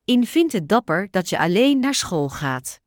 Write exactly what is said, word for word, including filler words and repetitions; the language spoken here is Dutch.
In vindt het dapper dat je alleen naar school gaat.